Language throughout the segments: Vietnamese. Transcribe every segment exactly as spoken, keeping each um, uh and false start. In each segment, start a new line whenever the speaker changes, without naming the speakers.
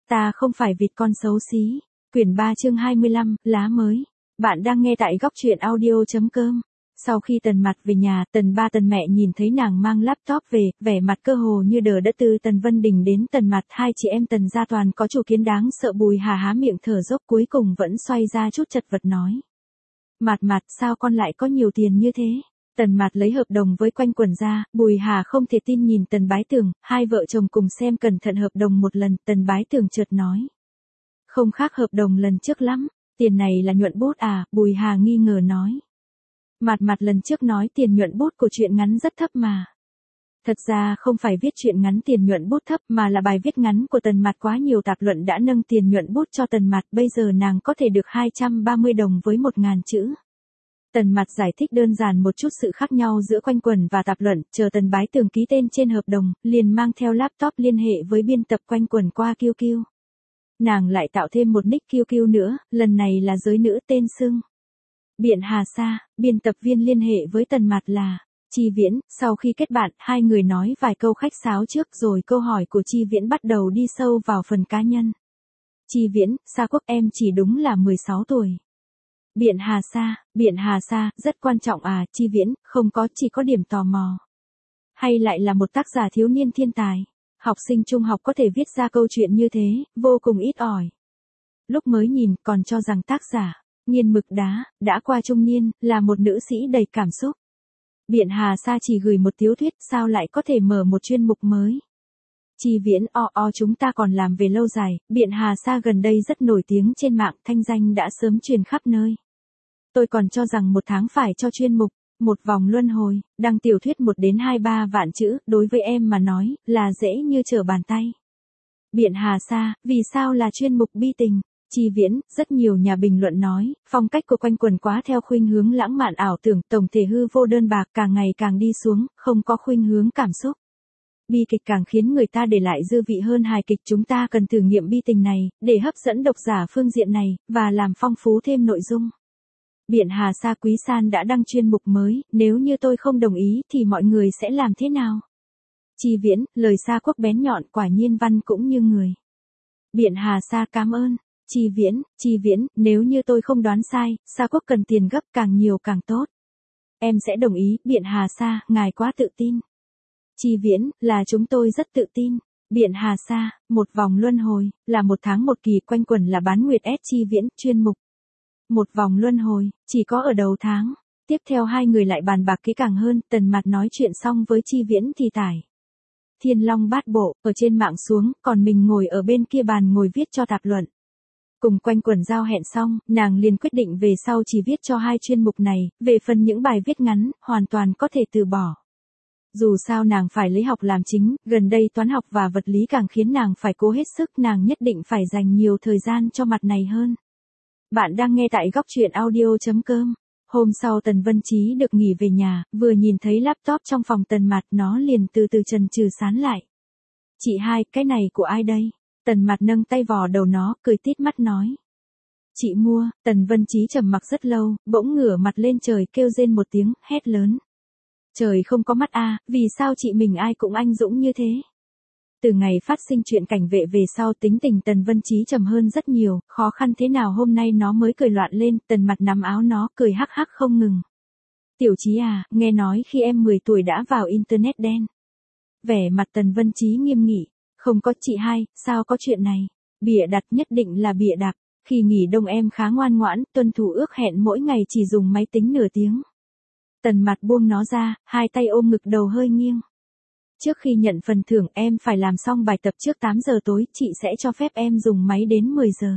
Ta không phải vịt con xấu xí. Quyển ba chương hai mươi lăm, lá mới. Bạn đang nghe tại góc truyện audio.com. Sau khi Tần Mặt về nhà, Tần ba Tần mẹ nhìn thấy nàng mang laptop về, vẻ mặt cơ hồ như đờ đẫn. Từ Tần Vân Đình đến Tần Mặt, hai chị em Tần gia toàn có chủ kiến đáng sợ. Bùi Hà há miệng thở dốc, cuối cùng vẫn xoay ra chút chật vật nói. Mặt Mặt, sao con lại có nhiều tiền như thế? Tần Mặt lấy hợp đồng với Quanh Quẩn ra. Bùi Hà không thể tin nhìn Tần Bái Tường, hai vợ chồng cùng xem cẩn thận hợp đồng một lần. Tần Bái Tường chợt nói. Không khác hợp đồng lần trước lắm, tiền này là nhuận bút à? Bùi Hà nghi ngờ nói. Mặt Mặt lần trước nói tiền nhuận bút của truyện ngắn rất thấp mà. Thật ra không phải viết truyện ngắn tiền nhuận bút thấp mà là bài viết ngắn của Tần Mặt quá nhiều tạp luận đã nâng tiền nhuận bút cho Tần Mặt, bây giờ nàng có thể được hai trăm ba mươi đồng với một nghìn chữ. Tần Mặt giải thích đơn giản một chút sự khác nhau giữa Quanh Quẩn và tạp luận, chờ Tần Bái Tường ký tên trên hợp đồng, liền mang theo laptop liên hệ với biên tập Quanh Quẩn qua Q Q. Nàng lại tạo thêm một nick Q Q nữa, lần này là giới nữ tên xưng Biện Hà Sa. Biên tập viên liên hệ với Tần Mặt là Chi Viễn. Sau khi kết bạn, hai người nói vài câu khách sáo trước rồi câu hỏi của Chi Viễn bắt đầu đi sâu vào phần cá nhân. Chi Viễn, Sa Quốc em chỉ đúng là mười sáu tuổi. Biện Hà Sa, Biện Hà Sa, rất quan trọng à? Chi Viễn, không có, chỉ có điểm tò mò. Hay lại là một tác giả thiếu niên thiên tài? Học sinh trung học có thể viết ra câu chuyện như thế, vô cùng ít ỏi. Lúc mới nhìn, còn cho rằng tác giả nghiền mực đá, đã qua trung niên, là một nữ sĩ đầy cảm xúc. Biện Hà Sa chỉ gửi một tiểu thuyết, sao lại có thể mở một chuyên mục mới? Chi Viễn, o o chúng ta còn làm về lâu dài. Biện Hà Sa gần đây rất nổi tiếng trên mạng, thanh danh đã sớm truyền khắp nơi. Tôi còn cho rằng một tháng phải cho chuyên mục Một Vòng Luân Hồi, đăng tiểu thuyết một đến hai ba vạn chữ, đối với em mà nói, là dễ như trở bàn tay. Biện Hà Sa, vì sao là chuyên mục bi tình? Chi Viễn, rất nhiều nhà bình luận nói, phong cách của Quanh Quẩn quá theo khuynh hướng lãng mạn ảo tưởng, tổng thể hư vô đơn bạc, càng ngày càng đi xuống, không có khuynh hướng cảm xúc. Bi kịch càng khiến người ta để lại dư vị hơn hài kịch. Chúng ta cần thử nghiệm bi tình này, để hấp dẫn độc giả phương diện này, và làm phong phú thêm nội dung. Biện Hà Sa, Quý San đã đăng chuyên mục mới, nếu như tôi không đồng ý thì mọi người sẽ làm thế nào? Chi Viễn, lời Sa Quốc bén nhọn, quả nhiên văn cũng như người. Biện Hà Sa, cảm ơn. Chi Viễn, Chi Viễn, nếu như tôi không đoán sai, Sa Quốc cần tiền gấp, càng nhiều càng tốt. Em sẽ đồng ý. Biện Hà Sa, ngài quá tự tin. Chi Viễn, là chúng tôi rất tự tin. Biện Hà Sa, Một Vòng Luân Hồi, là một tháng một kỳ, Quanh Quẩn là bán nguyệt S. Chi Viễn, chuyên mục Một Vòng Luân Hồi, chỉ có ở đầu tháng. Tiếp theo hai người lại bàn bạc kỹ càng hơn. Tần Mặt nói chuyện xong với Chi Viễn thì tải Thiên Long Bát Bộ ở trên mạng xuống, còn mình ngồi ở bên kia bàn ngồi viết cho tạp luận. Cùng Quanh Quẩn giao hẹn xong, nàng liền quyết định về sau chỉ viết cho hai chuyên mục này, về phần những bài viết ngắn, hoàn toàn có thể từ bỏ. Dù sao nàng phải lấy học làm chính, gần đây toán học và vật lý càng khiến nàng phải cố hết sức, nàng nhất định phải dành nhiều thời gian cho mặt này hơn. Bạn đang nghe tại góc truyện audio.com. Hôm sau Tần Vân Chí được nghỉ về nhà, vừa nhìn thấy laptop trong phòng Tần Mặt, nó liền từ từ chần chừ sán lại. Chị hai, cái này của ai đây? Tần Mặt nâng tay vò đầu nó, cười tít mắt nói. Chị mua. Tần Vân Chí trầm mặc rất lâu, bỗng ngửa mặt lên trời kêu rên một tiếng, hét lớn. Trời không có mắt a, vì sao chị mình ai cũng anh dũng như thế? Từ ngày phát sinh chuyện cảnh vệ về sau, tính tình Tần Vân Chí trầm hơn rất nhiều, khó khăn thế nào hôm nay nó mới cười loạn lên. Tần Mặt nắm áo nó, cười hắc hắc không ngừng. Tiểu Chí à, nghe nói khi em mười tuổi đã vào internet đen. Vẻ mặt Tần Vân Chí nghiêm nghị. Không có chị hai, sao có chuyện này? Bịa đặt, nhất định là bịa đặt. Khi nghỉ đông em khá ngoan ngoãn, tuân thủ ước hẹn mỗi ngày chỉ dùng máy tính nửa tiếng. Tần Mặt buông nó ra, hai tay ôm ngực, đầu hơi nghiêng. Trước khi nhận phần thưởng em phải làm xong bài tập trước tám giờ tối, chị sẽ cho phép em dùng máy đến mười giờ.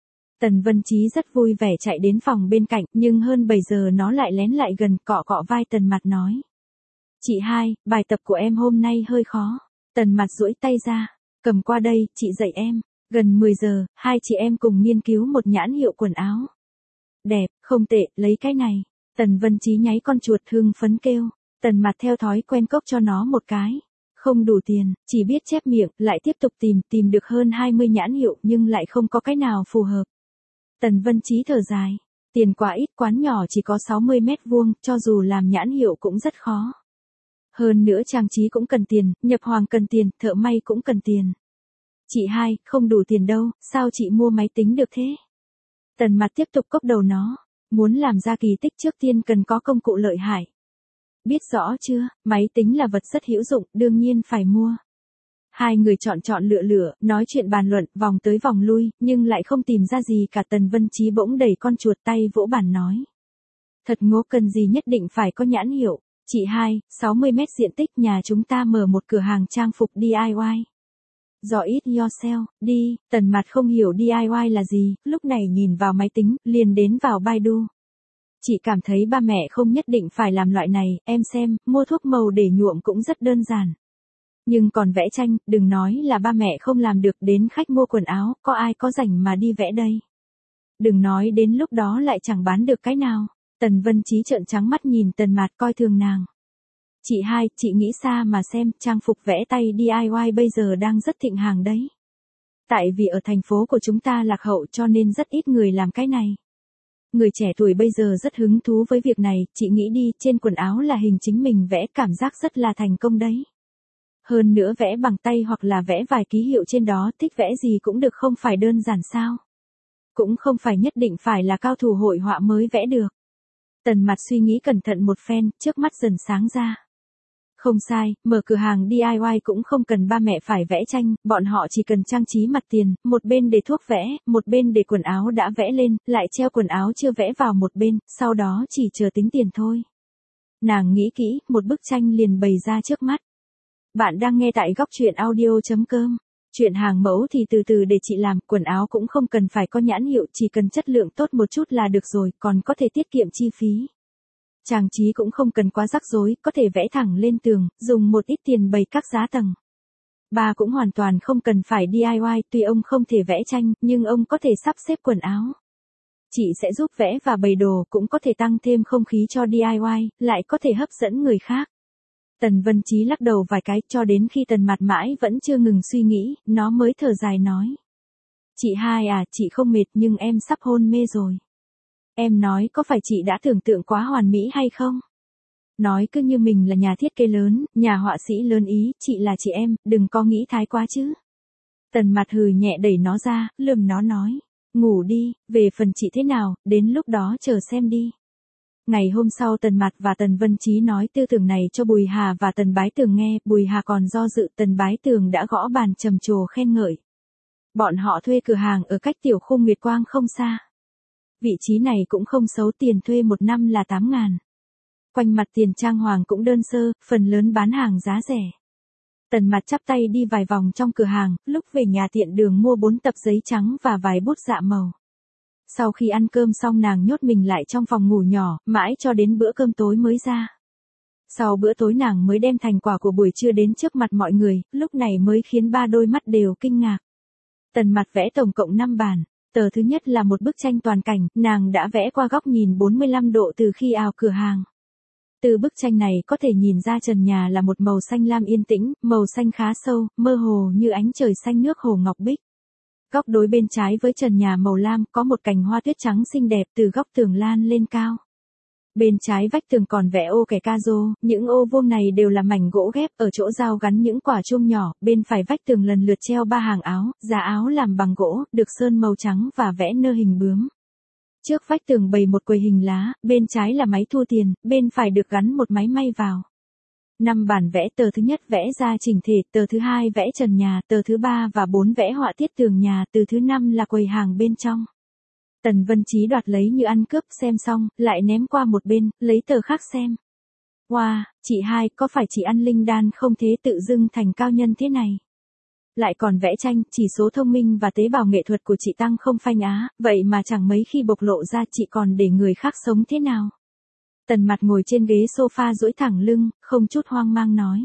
Tần Vân Chí rất vui vẻ chạy đến phòng bên cạnh, nhưng hơn bảy giờ nó lại lén lại gần, cọ cọ vai Tần Mặt nói. Chị hai, bài tập của em hôm nay hơi khó. Tần Mặt duỗi tay ra, cầm qua đây, chị dạy em. Gần mười giờ, hai chị em cùng nghiên cứu một nhãn hiệu quần áo. Đẹp, không tệ, lấy cái này. Tần Vân Chí nháy con chuột hưng phấn kêu. Tần Mặt theo thói quen cốc cho nó một cái. Không đủ tiền, chỉ biết chép miệng, lại tiếp tục tìm, tìm được hơn hai mươi nhãn hiệu nhưng lại không có cái nào phù hợp. Tần Vân Chí thở dài. Tiền quá ít, quán nhỏ chỉ có sáu mươi mét vuông, cho dù làm nhãn hiệu cũng rất khó. Hơn nữa trang trí cũng cần tiền, nhập hoàng cần tiền, thợ may cũng cần tiền. Chị hai, không đủ tiền đâu, sao chị mua máy tính được thế? Tần Mặt tiếp tục cốc đầu nó. Muốn làm ra kỳ tích trước tiên cần có công cụ lợi hại. Biết rõ chưa, máy tính là vật rất hữu dụng, đương nhiên phải mua. Hai người chọn chọn lựa lựa, nói chuyện bàn luận, vòng tới vòng lui, nhưng lại không tìm ra gì cả. Tần Vân Chí bỗng đẩy con chuột tay vỗ bàn nói. Thật ngố, cần gì nhất định phải có nhãn hiệu. Chị hai, sáu mươi mét diện tích, nhà chúng ta mở một cửa hàng trang phục đê i y. Do it yourself, đi. Tần Mặt không hiểu đê i y là gì, lúc này nhìn vào máy tính, liền đến vào Baidu. Chị cảm thấy ba mẹ không nhất định phải làm loại này, em xem, mua thuốc màu để nhuộm cũng rất đơn giản. Nhưng còn vẽ tranh, đừng nói là ba mẹ không làm được, đến khách mua quần áo, có ai có rảnh mà đi vẽ đây. Đừng nói đến lúc đó lại chẳng bán được cái nào. Tần Vân Chí trợn trắng mắt nhìn Tần Mạt coi thường nàng. Chị hai, chị nghĩ xa mà xem, trang phục vẽ tay đê i y bây giờ đang rất thịnh hành đấy. Tại vì ở thành phố của chúng ta lạc hậu cho nên rất ít người làm cái này. Người trẻ tuổi bây giờ rất hứng thú với việc này, chị nghĩ đi, trên quần áo là hình chính mình vẽ, cảm giác rất là thành công đấy. Hơn nữa vẽ bằng tay hoặc là vẽ vài ký hiệu trên đó, thích vẽ gì cũng được, không phải đơn giản sao. Cũng không phải nhất định phải là cao thủ hội họa mới vẽ được. Tần Mặt suy nghĩ cẩn thận một phen, trước mắt dần sáng ra. Không sai, mở cửa hàng đê i y cũng không cần ba mẹ phải vẽ tranh, bọn họ chỉ cần trang trí mặt tiền, một bên để thuốc vẽ, một bên để quần áo đã vẽ lên, lại treo quần áo chưa vẽ vào một bên, sau đó chỉ chờ tính tiền thôi. Nàng nghĩ kỹ, một bức tranh liền bày ra trước mắt. Bạn đang nghe tại góc truyện audio chấm com. Chuyện hàng mẫu thì từ từ để chị làm, quần áo cũng không cần phải có nhãn hiệu, chỉ cần chất lượng tốt một chút là được rồi, còn có thể tiết kiệm chi phí. Trang trí cũng không cần quá rắc rối, có thể vẽ thẳng lên tường, dùng một ít tiền bày các giá tầng. Ba cũng hoàn toàn không cần phải đê i y, tuy ông không thể vẽ tranh, nhưng ông có thể sắp xếp quần áo. Chị sẽ giúp vẽ và bày đồ, cũng có thể tăng thêm không khí cho đê i y, lại có thể hấp dẫn người khác. Tần Vân Chí lắc đầu vài cái, cho đến khi Tần Mạt mãi vẫn chưa ngừng suy nghĩ, nó mới thở dài nói. Chị hai à, chị không mệt nhưng em sắp hôn mê rồi. Em nói có phải chị đã tưởng tượng quá hoàn mỹ hay không? Nói cứ như mình là nhà thiết kế lớn, nhà họa sĩ lớn ý, chị là chị em, đừng có nghĩ thái quá chứ. Tần Mạt hừ nhẹ đẩy nó ra, lườm nó nói. Ngủ đi, về phần chị thế nào, đến lúc đó chờ xem đi. Ngày hôm sau Tần Mạt và Tần Vân Chí nói tư tưởng này cho Bùi Hà và Tần Bái Tường nghe, Bùi Hà còn do dự, Tần Bái Tường đã gõ bàn trầm trồ khen ngợi. Bọn họ thuê cửa hàng ở cách tiểu khu Nguyệt Quang không xa. Vị trí này cũng không xấu, tiền thuê một năm là tám ngàn. Quanh mặt tiền trang hoàng cũng đơn sơ, phần lớn bán hàng giá rẻ. Tần Mạt chắp tay đi vài vòng trong cửa hàng, lúc về nhà tiện đường mua bốn tập giấy trắng và vài bút dạ màu. Sau khi ăn cơm xong nàng nhốt mình lại trong phòng ngủ nhỏ, mãi cho đến bữa cơm tối mới ra. Sau bữa tối nàng mới đem thành quả của buổi trưa đến trước mặt mọi người, lúc này mới khiến ba đôi mắt đều kinh ngạc. Tần Mạt vẽ tổng cộng năm bản. Tờ thứ nhất là một bức tranh toàn cảnh, nàng đã vẽ qua góc nhìn bốn mươi lăm độ từ khi ào cửa hàng. Từ bức tranh này có thể nhìn ra trần nhà là một màu xanh lam yên tĩnh, màu xanh khá sâu, mơ hồ như ánh trời xanh nước hồ ngọc bích. Góc đối bên trái với trần nhà màu lam có một cành hoa tuyết trắng xinh đẹp từ góc tường lan lên cao. Bên trái vách tường còn vẽ ô kẻ ca rô, những ô vuông này đều là mảnh gỗ ghép, ở chỗ giao gắn những quả chuông nhỏ, bên phải vách tường lần lượt treo ba hàng áo, giá áo làm bằng gỗ, được sơn màu trắng và vẽ nơ hình bướm. Trước vách tường bày một quầy hình lá, bên trái là máy thu tiền, bên phải được gắn một máy may vào. Năm bản vẽ, tờ thứ nhất vẽ ra chỉnh thể, tờ thứ hai vẽ trần nhà, tờ thứ ba và bốn vẽ họa tiết tường nhà, từ thứ năm là quầy hàng bên trong. Tần Vân Chí đoạt lấy như ăn cướp, xem xong, lại ném qua một bên, lấy tờ khác xem. Wow, chị hai, có phải chị ăn linh đan không thế tự dưng thành cao nhân thế này? Lại còn vẽ tranh, chỉ số thông minh và tế bào nghệ thuật của chị tăng không phanh á, vậy mà chẳng mấy khi bộc lộ ra, chị còn để người khác sống thế nào? Tần Mạt ngồi trên ghế sofa duỗi thẳng lưng, không chút hoang mang nói.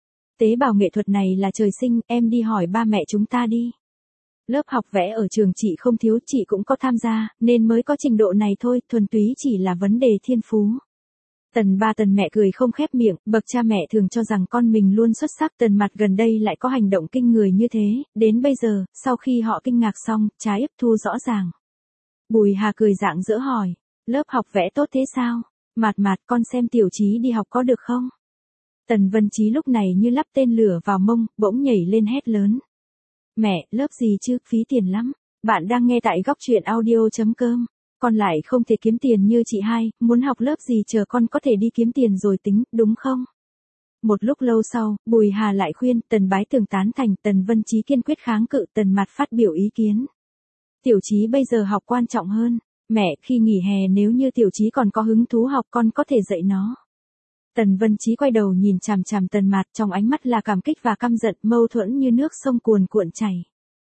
Tế bào nghệ thuật này là trời sinh, em đi hỏi ba mẹ chúng ta đi. Lớp học vẽ ở trường chị không thiếu, chị cũng có tham gia, nên mới có trình độ này thôi, thuần túy chỉ là vấn đề thiên phú. Tần ba Tần mẹ cười không khép miệng, bậc cha mẹ thường cho rằng con mình luôn xuất sắc. Tần Mạt gần đây lại có hành động kinh người như thế, đến bây giờ, sau khi họ kinh ngạc xong, trái ấp thu rõ ràng. Bùi Hà cười rạng rỡ hỏi, lớp học vẽ tốt thế sao? Mạt Mạt, con xem Tiểu Chí đi học có được không? Tần Vân Chí lúc này như lắp tên lửa vào mông, bỗng nhảy lên hét lớn. Mẹ, lớp gì chứ, phí tiền lắm. Bạn đang nghe tại góc truyện audio.com. Con lại không thể kiếm tiền như chị hai, muốn học lớp gì chờ con có thể đi kiếm tiền rồi tính, đúng không? Một lúc lâu sau, Bùi Hà lại khuyên, Tần Bái Tường tán thành, Tần Vân Chí kiên quyết kháng cự, Tần Mạt phát biểu ý kiến. Tiểu Chí bây giờ học quan trọng hơn. Mẹ, khi nghỉ hè nếu như Tiểu Chí còn có hứng thú học con có thể dạy nó. Tần Vân Chí quay đầu nhìn chằm chằm Tần Mạt, trong ánh mắt là cảm kích và căm giận, mâu thuẫn như nước sông cuồn cuộn chảy.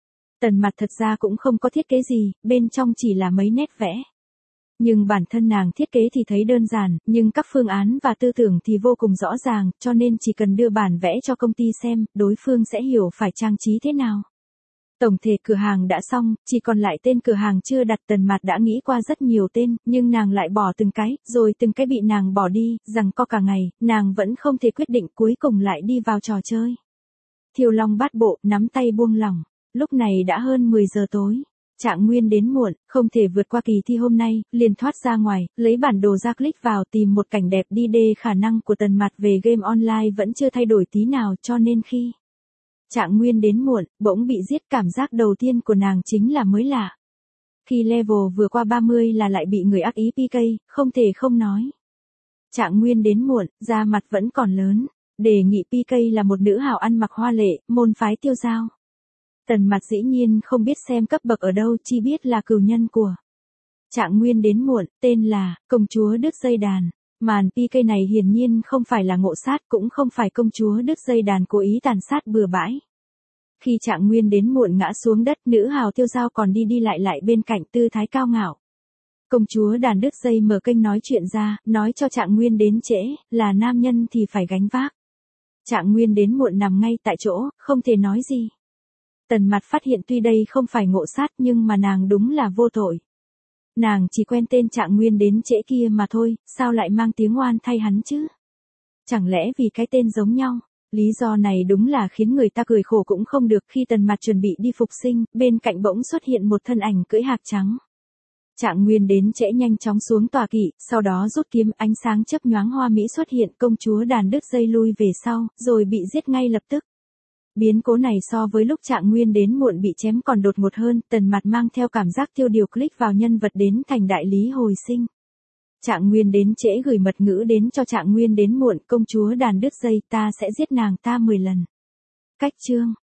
Tần Mạt thật ra cũng không có thiết kế gì, bên trong chỉ là mấy nét vẽ. Nhưng bản thân nàng thiết kế thì thấy đơn giản, nhưng các phương án và tư tưởng thì vô cùng rõ ràng, cho nên chỉ cần đưa bản vẽ cho công ty xem, đối phương sẽ hiểu phải trang trí thế nào. Tổng thể cửa hàng đã xong, chỉ còn lại tên cửa hàng chưa đặt. Tần Mạt đã nghĩ qua rất nhiều tên, nhưng nàng lại bỏ từng cái, rồi từng cái bị nàng bỏ đi, rằng co cả ngày, nàng vẫn không thể quyết định, cuối cùng lại đi vào trò chơi. Thiêu Long Bát Bộ, nắm tay buông lỏng, lúc này đã hơn mười giờ tối. Trạng Nguyên đến muộn, không thể vượt qua kỳ thi hôm nay, liền thoát ra ngoài, lấy bản đồ ra click vào tìm một cảnh đẹp đi đê. Khả năng của Tần Mạt về game online vẫn chưa thay đổi tí nào, cho nên khi Trạng Nguyên đến muộn, bỗng bị giết, cảm giác đầu tiên của nàng chính là mới lạ. Khi level vừa qua ba mươi là lại bị người ác ý pê ca, không thể không nói. Trạng Nguyên đến muộn, da mặt vẫn còn lớn, đề nghị pê ca là một nữ hào ăn mặc hoa lệ, môn phái Tiêu Giao. Tần Mạt dĩ nhiên không biết xem cấp bậc ở đâu, chỉ biết là cừu nhân của Trạng Nguyên đến muộn, tên là Công chúa đứt dây đàn. Màn pê ca này hiển nhiên không phải là ngộ sát, cũng không phải công chúa đứt dây đàn cố ý tàn sát bừa bãi. Khi Trạng Nguyên đến muộn ngã xuống đất, nữ hào Tiêu Giao còn đi đi lại lại bên cạnh, tư thái cao ngạo. Công chúa đàn đứt dây mở kênh nói chuyện ra, nói cho Trạng Nguyên đến trễ, là nam nhân thì phải gánh vác. Trạng Nguyên đến muộn nằm ngay tại chỗ, không thể nói gì. Tần Mạt phát hiện tuy đây không phải ngộ sát nhưng mà nàng đúng là vô tội. Nàng chỉ quen tên Trạng Nguyên đến trễ kia mà thôi, sao lại mang tiếng oan thay hắn chứ? Chẳng lẽ vì cái tên giống nhau? Lý do này đúng là khiến người ta cười khổ cũng không được. Khi Tần Mạt chuẩn bị đi phục sinh, bên cạnh bỗng xuất hiện một thân ảnh cưỡi hạc trắng. Trạng Nguyên đến trễ nhanh chóng xuống tòa kỵ, sau đó rút kiếm, ánh sáng chớp nhoáng hoa mỹ xuất hiện, công chúa đàn đứt dây lui về sau, rồi bị giết ngay lập tức. Biến cố này so với lúc Trạng Nguyên đến muộn bị chém còn đột ngột hơn. Tần Mạt mang theo cảm giác tiêu điều click vào nhân vật đến thành đại lý hồi sinh. Trạng Nguyên đến trễ gửi mật ngữ đến cho Trạng Nguyên đến muộn, công chúa đàn đứt dây, ta sẽ giết nàng ta mười lần. Cách chương